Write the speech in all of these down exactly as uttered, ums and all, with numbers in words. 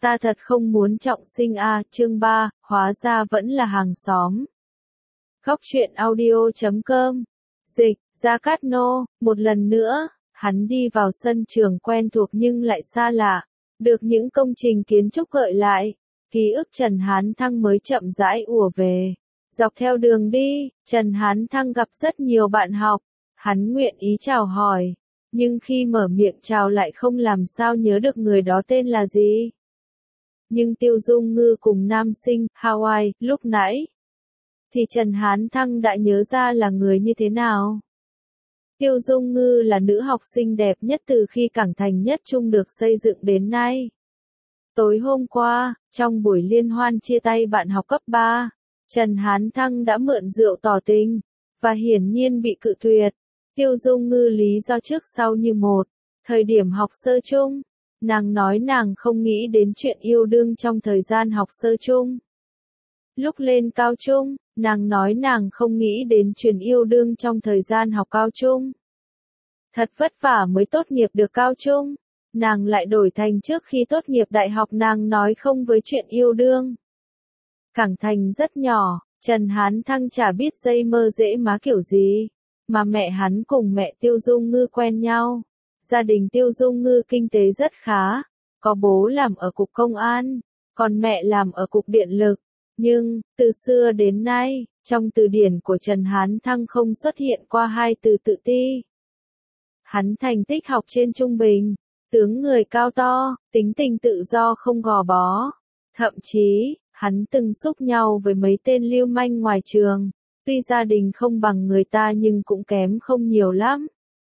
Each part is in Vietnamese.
Ta thật không muốn trọng sinh a, chương ba, hóa ra vẫn là hàng xóm. Góc truyện audio chấm com. Dịch, Gia Cát Nô, một lần nữa, hắn đi vào sân trường quen thuộc nhưng lại xa lạ, được những công trình kiến trúc gợi lại, ký ức Trần Hán Thăng mới chậm rãi ùa về. Dọc theo đường đi, Trần Hán Thăng gặp rất nhiều bạn học, hắn nguyện ý chào hỏi, nhưng khi mở miệng chào lại không làm sao nhớ được người đó tên là gì. Nhưng Tiêu Dung Ngư cùng nam sinh, Hawaii, lúc nãy, thì Trần Hán Thăng đã nhớ ra là người như thế nào. Tiêu Dung Ngư là nữ học sinh đẹp nhất từ khi Cảng Thành Nhất Trung được xây dựng đến nay. Tối hôm qua, trong buổi liên hoan chia tay bạn học cấp ba, Trần Hán Thăng đã mượn rượu tỏ tình, và hiển nhiên bị cự tuyệt. Tiêu Dung Ngư lý do trước sau như một. Thời điểm học sơ chung, nàng nói nàng không nghĩ đến chuyện yêu đương trong thời gian học sơ chung. Lúc lên cao trung, nàng nói nàng không nghĩ đến chuyện yêu đương trong thời gian học cao trung. Thật vất vả mới tốt nghiệp được cao trung, nàng lại đổi thành trước khi tốt nghiệp đại học nàng nói không với chuyện yêu đương. Cảng Thành rất nhỏ, Trần Hán Thăng chả biết dây mơ dễ má kiểu gì, mà mẹ hắn cùng mẹ Tiêu Dung Ngư quen nhau. Gia đình Tiêu Dung Ngư kinh tế rất khá, có bố làm ở cục công an, còn mẹ làm ở cục điện lực. Nhưng, từ xưa đến nay, trong từ điển của Trần Hán Thăng không xuất hiện qua hai từ tự ti. Hắn thành tích học trên trung bình, tướng người cao to, tính tình tự do không gò bó. Thậm chí, hắn từng xúc nhau với mấy tên lưu manh ngoài trường, tuy gia đình không bằng người ta nhưng cũng kém không nhiều lắm.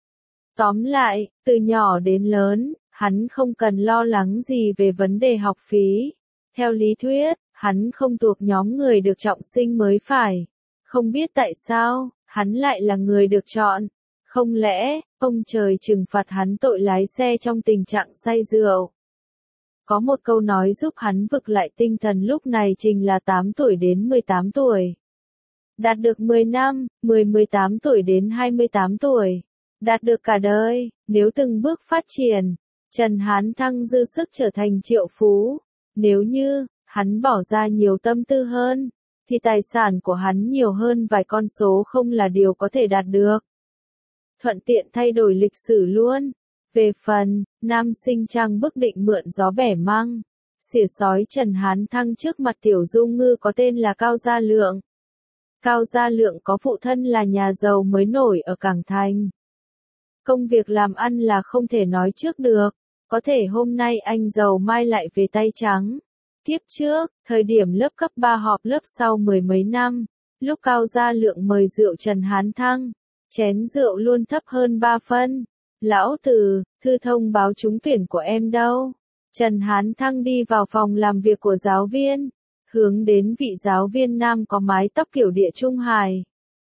Tóm lại, từ nhỏ đến lớn, hắn không cần lo lắng gì về vấn đề học phí. Theo lý thuyết, hắn không thuộc nhóm người được trọng sinh mới phải. Không biết tại sao, hắn lại là người được chọn. Không lẽ, ông trời trừng phạt hắn tội lái xe trong tình trạng say rượu. Có một câu nói giúp hắn vực lại tinh thần lúc này trình là tám tuổi đến mười tám tuổi. Đạt được mười năm, mười mười tám tuổi đến hai mươi tám tuổi. Đạt được cả đời, nếu từng bước phát triển, Trần Hán Thăng dư sức trở thành triệu phú. Nếu như, hắn bỏ ra nhiều tâm tư hơn, thì tài sản của hắn nhiều hơn vài con số không là điều có thể đạt được. Thuận tiện thay đổi lịch sử luôn. Về phần, nam sinh trang bức định mượn gió bẻ măng, xỉa sói Trần Hán Thăng trước mặt Tiểu Dung Ngư có tên là Cao Gia Lượng. Cao Gia Lượng có phụ thân là nhà giàu mới nổi ở Cảng Thành. Công việc làm ăn là không thể nói trước được, có thể hôm nay anh giàu mai lại về tay trắng. Kiếp trước, thời điểm lớp cấp ba họp lớp sau mười mấy năm, lúc Cao Gia Lượng mời rượu Trần Hán Thăng, chén rượu luôn thấp hơn ba phân. Lão Từ, thư thông báo trúng tuyển của em đâu? Trần Hán Thăng đi vào phòng làm việc của giáo viên, hướng đến vị giáo viên nam có mái tóc kiểu địa trung hải.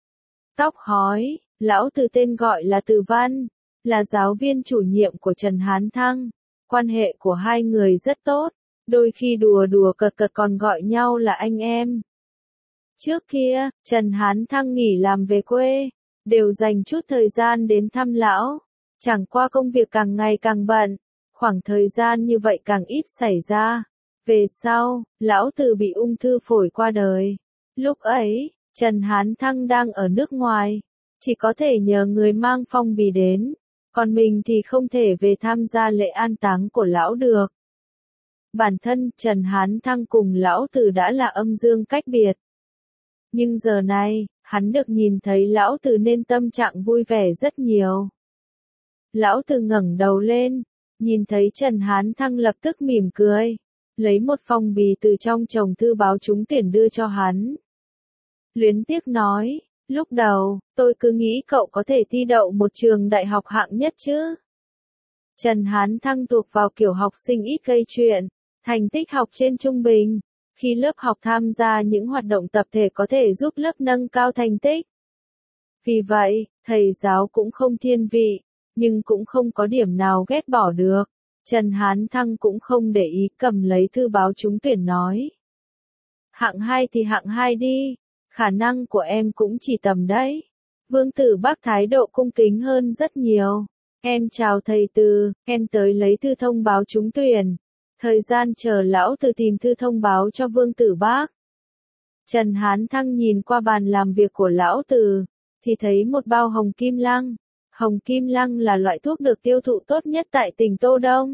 Tóc hói, lão Từ tên gọi là Từ Văn, là giáo viên chủ nhiệm của Trần Hán Thăng. Quan hệ của hai người rất tốt, đôi khi đùa đùa cợt cợt còn gọi nhau là anh em. Trước kia, Trần Hán Thăng nghỉ làm về quê, đều dành chút thời gian đến thăm lão. Chẳng qua công việc càng ngày càng bận, khoảng thời gian như vậy càng ít xảy ra. Về sau, lão Từ bị ung thư phổi qua đời. Lúc ấy, Trần Hán Thăng đang ở nước ngoài, chỉ có thể nhờ người mang phong bì đến, còn mình thì không thể về tham gia lễ an táng của lão được. Bản thân Trần Hán Thăng cùng lão Từ đã là âm dương cách biệt. Nhưng giờ này, hắn được nhìn thấy lão Từ nên tâm trạng vui vẻ rất nhiều. Lão Từ ngẩng đầu lên, nhìn thấy Trần Hán Thăng lập tức mỉm cười, lấy một phong bì từ trong chồng thư báo trúng tuyển đưa cho hắn. Luyến tiếc nói, lúc đầu, tôi cứ nghĩ cậu có thể thi đậu một trường đại học hạng nhất chứ. Trần Hán Thăng thuộc vào kiểu học sinh ít gây chuyện, thành tích học trên trung bình. Khi lớp học tham gia những hoạt động tập thể có thể giúp lớp nâng cao thành tích. Vì vậy, thầy giáo cũng không thiên vị, nhưng cũng không có điểm nào ghét bỏ được. Trần Hán Thăng cũng không để ý cầm lấy thư báo trúng tuyển nói. Hạng hai thì hạng hai đi, khả năng của em cũng chỉ tầm đấy. Vương Tử Bắc thái độ cung kính hơn rất nhiều. Em chào thầy Từ, em tới lấy thư thông báo trúng tuyển. Thời gian chờ lão tử tìm thư thông báo cho Vương Tử Bác. Trần Hán Thăng nhìn qua bàn làm việc của lão tử, thì thấy một bao hồng kim lăng. Hồng kim lăng là loại thuốc được tiêu thụ tốt nhất tại tỉnh Tô Đông.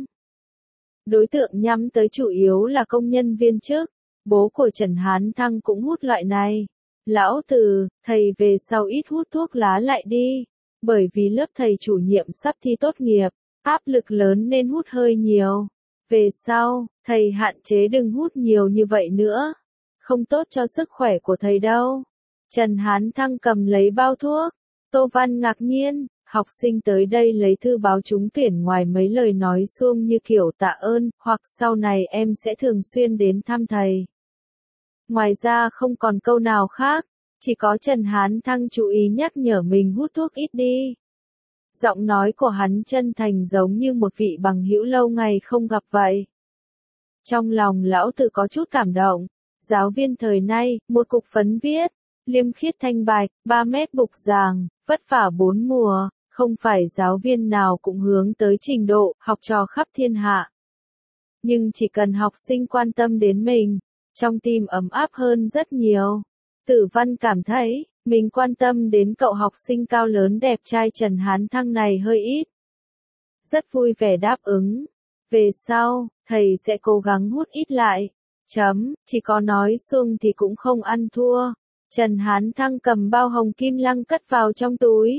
Đối tượng nhắm tới chủ yếu là công nhân viên chức. Bố của Trần Hán Thăng cũng hút loại này. Lão tử, thầy về sau ít hút thuốc lá lại đi. Bởi vì lớp thầy chủ nhiệm sắp thi tốt nghiệp, áp lực lớn nên hút hơi nhiều. Về sau, thầy hạn chế đừng hút nhiều như vậy nữa. Không tốt cho sức khỏe của thầy đâu. Trần Hán Thăng cầm lấy bao thuốc. Tô Văn ngạc nhiên, học sinh tới đây lấy thư báo trúng tuyển ngoài mấy lời nói suông như kiểu tạ ơn, hoặc sau này em sẽ thường xuyên đến thăm thầy. Ngoài ra không còn câu nào khác, chỉ có Trần Hán Thăng chú ý nhắc nhở mình hút thuốc ít đi. Giọng nói của hắn chân thành giống như một vị bằng hữu lâu ngày không gặp vậy. Trong lòng lão tử có chút cảm động. Giáo viên thời nay, một cục phấn viết, liêm khiết thanh bạch, ba mét bục giảng, vất vả bốn mùa, không phải giáo viên nào cũng hướng tới trình độ học trò khắp thiên hạ. Nhưng chỉ cần học sinh quan tâm đến mình, trong tim ấm áp hơn rất nhiều. Tử Văn cảm thấy, mình quan tâm đến cậu học sinh cao lớn đẹp trai Trần Hán Thăng này hơi ít. Rất vui vẻ đáp ứng. Về sau, thầy sẽ cố gắng hút ít lại. Chấm, chỉ có nói xuông thì cũng không ăn thua. Trần Hán Thăng cầm bao hồng kim lăng cất vào trong túi.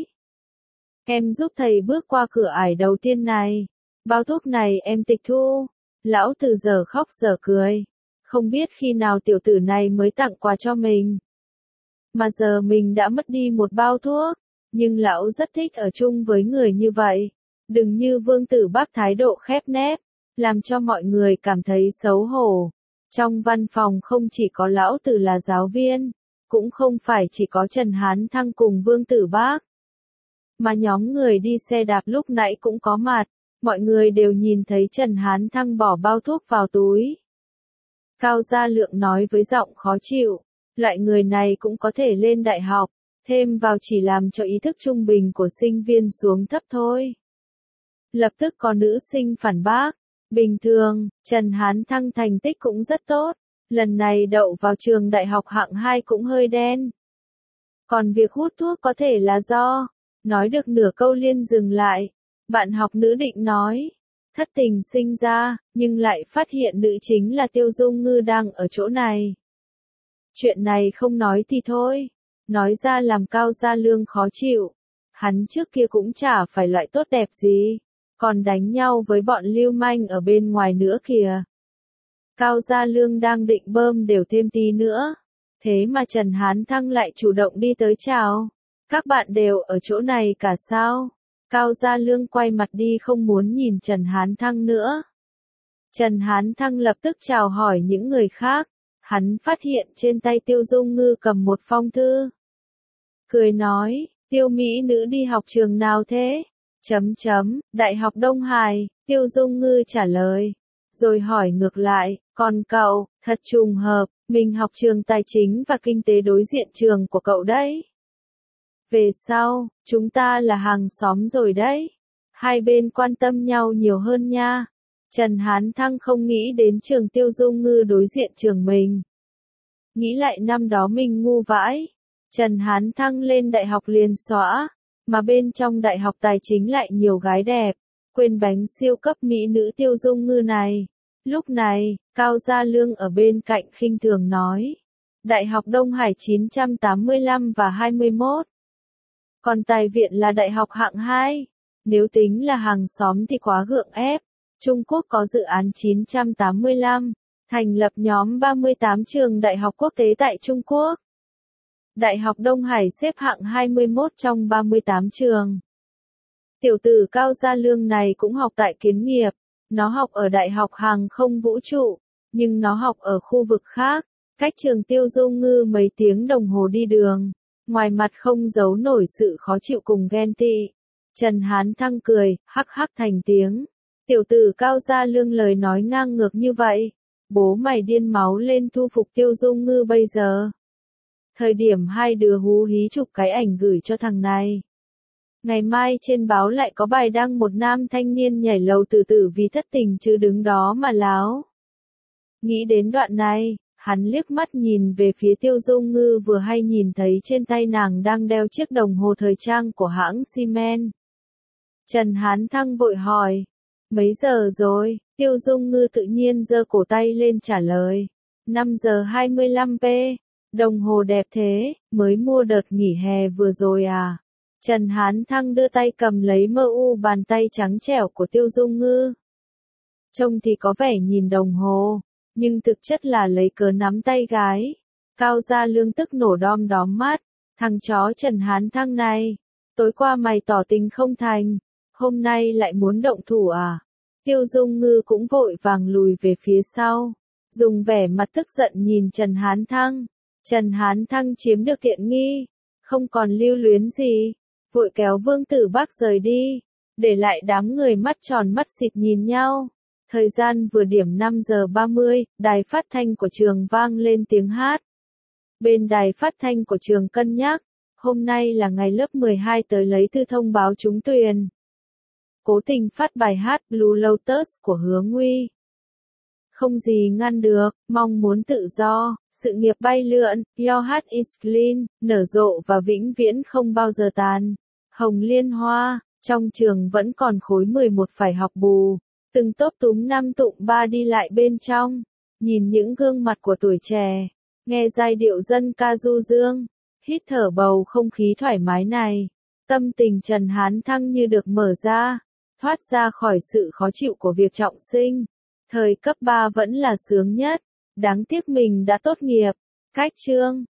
Em giúp thầy bước qua cửa ải đầu tiên này. Bao thuốc này em tịch thu. Lão tử giờ khóc giờ cười. Không biết khi nào tiểu tử này mới tặng quà cho mình. Mà giờ mình đã mất đi một bao thuốc. Nhưng lão rất thích ở chung với người như vậy. Đừng như Vương Tử Bác thái độ khép nép. Làm cho mọi người cảm thấy xấu hổ. Trong văn phòng không chỉ có lão tử là giáo viên. Cũng không phải chỉ có Trần Hán Thăng cùng Vương Tử Bác. Mà nhóm người đi xe đạp lúc nãy cũng có mặt. Mọi người đều nhìn thấy Trần Hán Thăng bỏ bao thuốc vào túi. Cao Gia Lượng nói với giọng khó chịu. Loại người này cũng có thể lên đại học. Thêm vào chỉ làm cho ý thức trung bình của sinh viên xuống thấp thôi. Lập tức có nữ sinh phản bác. Bình thường, Trần Hán Thăng thành tích cũng rất tốt. Lần này đậu vào trường đại học hạng hai cũng hơi đen. Còn việc hút thuốc có thể là do. Nói được nửa câu Liên dừng lại. Bạn học nữ định nói. Thất tình sinh ra, nhưng lại phát hiện nữ chính là Tiêu Dung Ngư đang ở chỗ này. Chuyện này không nói thì thôi. Nói ra làm Cao Gia Lương khó chịu. Hắn trước kia cũng chả phải loại tốt đẹp gì. Còn đánh nhau với bọn lưu manh ở bên ngoài nữa kìa. Cao Gia Lương đang định bơm đều thêm tí nữa. Thế mà Trần Hán Thăng lại chủ động đi tới chào. Các bạn đều ở chỗ này cả sao? Cao Gia Lương quay mặt đi không muốn nhìn Trần Hán Thăng nữa. Trần Hán Thăng lập tức chào hỏi những người khác. Hắn phát hiện trên tay Tiêu Dung Ngư cầm một phong thư. Cười nói, Tiêu mỹ nữ đi học trường nào thế? Chấm chấm, Đại học Đông Hải, Tiêu Dung Ngư trả lời. Rồi hỏi ngược lại, còn cậu, thật trùng hợp, mình học trường tài chính và kinh tế đối diện trường của cậu đấy. Về sau, chúng ta là hàng xóm rồi đấy. Hai bên quan tâm nhau nhiều hơn nha. Trần Hán Thăng không nghĩ đến trường Tiêu Dung Ngư đối diện trường mình. Nghĩ lại năm đó mình ngu vãi. Trần Hán Thăng lên đại học liền xóa. Mà bên trong đại học tài chính lại nhiều gái đẹp. Quên bánh siêu cấp mỹ nữ Tiêu Dung Ngư này. Lúc này, Cao Gia Lương ở bên cạnh khinh thường nói. Đại học Đông Hải chín trăm tám mươi lăm và hai mươi mốt. Còn Tài Viện là đại học hạng hai. Nếu tính là hàng xóm thì quá gượng ép. Trung Quốc có dự án chín trăm tám mươi lăm. Thành lập nhóm ba mươi tám trường đại học quốc tế tại Trung Quốc. Đại học Đông Hải xếp hạng hai mươi mốt trong ba mươi tám trường. Tiểu tử Cao Gia Lương này cũng học tại Kiến Nghiệp. Nó học ở Đại học Hàng không Vũ trụ. Nhưng nó học ở khu vực khác. Cách trường Tiêu Dung Ngư mấy tiếng đồng hồ đi đường. Ngoài mặt không giấu nổi sự khó chịu cùng ghen tị. Trần Hán Thăng cười, hắc hắc thành tiếng. Tiểu tử Cao Gia Lương lời nói ngang ngược như vậy. Bố mày điên máu lên thu phục Tiêu Dung Ngư bây giờ. Thời điểm hai đứa hú hí chụp cái ảnh gửi cho thằng này. Ngày mai trên báo lại có bài đăng một nam thanh niên nhảy lầu tự tử vì thất tình chứ đứng đó mà láo. Nghĩ đến đoạn này, hắn liếc mắt nhìn về phía Tiêu Dung Ngư vừa hay nhìn thấy trên tay nàng đang đeo chiếc đồng hồ thời trang của hãng Siemens. Trần Hán Thăng vội hỏi, mấy giờ rồi? Tiêu Dung Ngư tự nhiên giơ cổ tay lên trả lời, năm giờ hai mươi lăm p, đồng hồ đẹp thế, mới mua đợt nghỉ hè vừa rồi à? Trần Hán Thăng đưa tay cầm lấy mơ u bàn tay trắng trẻo của Tiêu Dung Ngư. Trông thì có vẻ nhìn đồng hồ, nhưng thực chất là lấy cớ nắm tay gái. Cao Gia Lương tức nổ đom đóm mắt, thằng chó Trần Hán Thăng này, tối qua mày tỏ tình không thành, hôm nay lại muốn động thủ à? Tiêu Dung Ngư cũng vội vàng lùi về phía sau, dùng vẻ mặt tức giận nhìn Trần Hán Thăng. Trần Hán Thăng chiếm được tiện nghi, không còn lưu luyến gì, vội kéo Vương Tử Bác rời đi, để lại đám người mắt tròn mắt xịt nhìn nhau. Thời gian vừa điểm năm giờ ba mươi, đài phát thanh của trường vang lên tiếng hát. Bên đài phát thanh của trường cân nhắc, hôm nay là ngày lớp mười hai tới lấy thư thông báo trúng tuyển. Cố tình phát bài hát Blue Lotus của Hứa Nguy. Không gì ngăn được, mong muốn tự do, sự nghiệp bay lượn, Your Heart is Clean, nở rộ và vĩnh viễn không bao giờ tàn. Hồng Liên Hoa, trong trường vẫn còn khối mười một phải học bù. Từng tốp túm năm tụng ba đi lại bên trong, nhìn những gương mặt của tuổi trẻ, nghe giai điệu dân ca du dương, hít thở bầu không khí thoải mái này, tâm tình Trần Hán Thăng như được mở ra, thoát ra khỏi sự khó chịu của việc trọng sinh. Thời cấp ba vẫn là sướng nhất, đáng tiếc mình đã tốt nghiệp, cách chương.